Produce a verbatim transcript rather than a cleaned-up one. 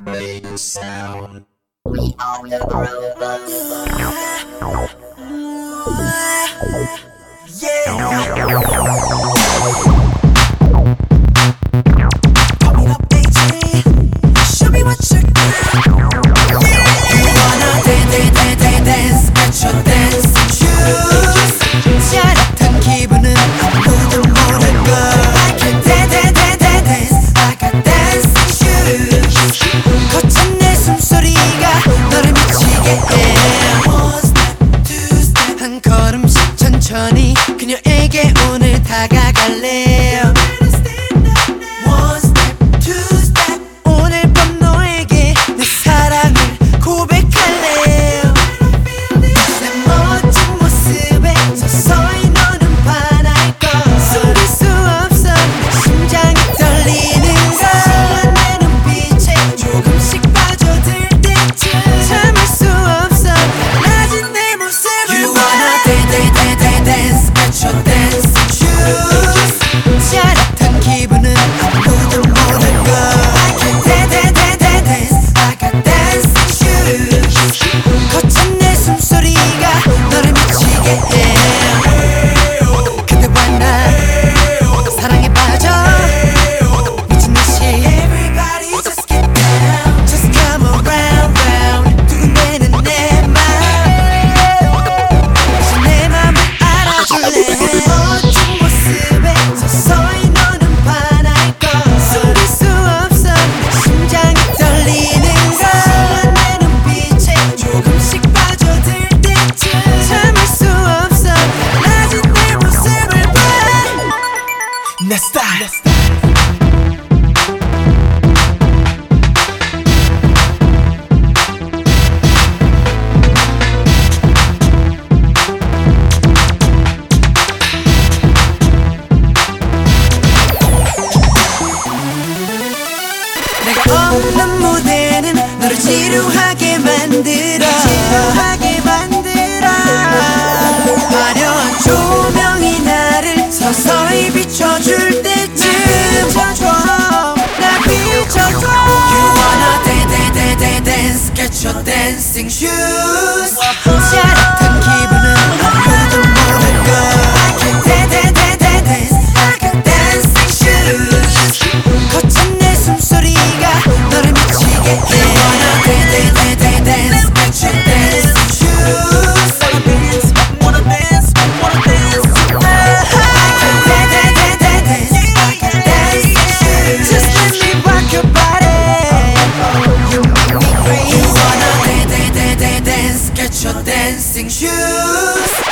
radio sound. We are the Rovers. Yeah. Pump it up, baby. Show me what you got. Yeah. You wanna dance, dance, dance, dance, get your dancing shoes. 짜릿한 기분은 아무도 모를 걸. I can dance, dance, dance, dance, I got dancing shoes. 거친 내 숨소리가 너를 미치게 해. One step, two step, 한 걸음씩 천천히 그녀에게 오늘 다가갈래. One step, two step, 오늘 밤 너에게 내 사랑을 고백할래. 내 멋진 모습에 서서히 너는 반할걸. 숨길 수 없어 내 심장이 떨리는 걸. 내 눈빛에 조금씩 빠져들 때쯤 참을 수 없어 낮은 내 모습을. You wanna dance, dance, dance, dance, get your dancing shoes. 짜릿한 기분은 아무도 모를 걸. I can dance, dance, dance, dance, I got dancing shoes. 거친 내 숨소리가 너를 미치게 해. 그대와 나 사랑에 빠져 미친 듯이 Everybody just get down, just come around, round. 두근대는 내 맘, 이제 내 맘을 알아줄래. 멋진 모습에 서서히 너는 반할걸. 숨길 수 없어 내 심장이 떨리는 걸. 내 눈빛에 조금씩 빠져들 때쯤 참을 수 없어 낮은 내 모습을 봐. 내 스타일. 내가 없는 무대는 너를 지루하게 만들어 지루하게 만들어. 화려한 조명이 나를 서서히 비춰줄 때쯤 비춰줘, 날 비춰줘. You wanna dance, dance, dance, dance, get your dancing shoes. 짜릿한 기분은 아무도 모를 걸. I can dance, dance, dance, dance, I got dancing shoes. 거친 내 숨소리가 너를 미치게 해. You wanna dance, dance, dance, dance, get your dancing shoes. Wanna dance, wanna dance, wanna dance. I can dance, dance, dance, dance, I got dancing shoes. Just let me rock your body. You make me crazy. You wanna dance, dance, dance, dance, get your dancing shoes.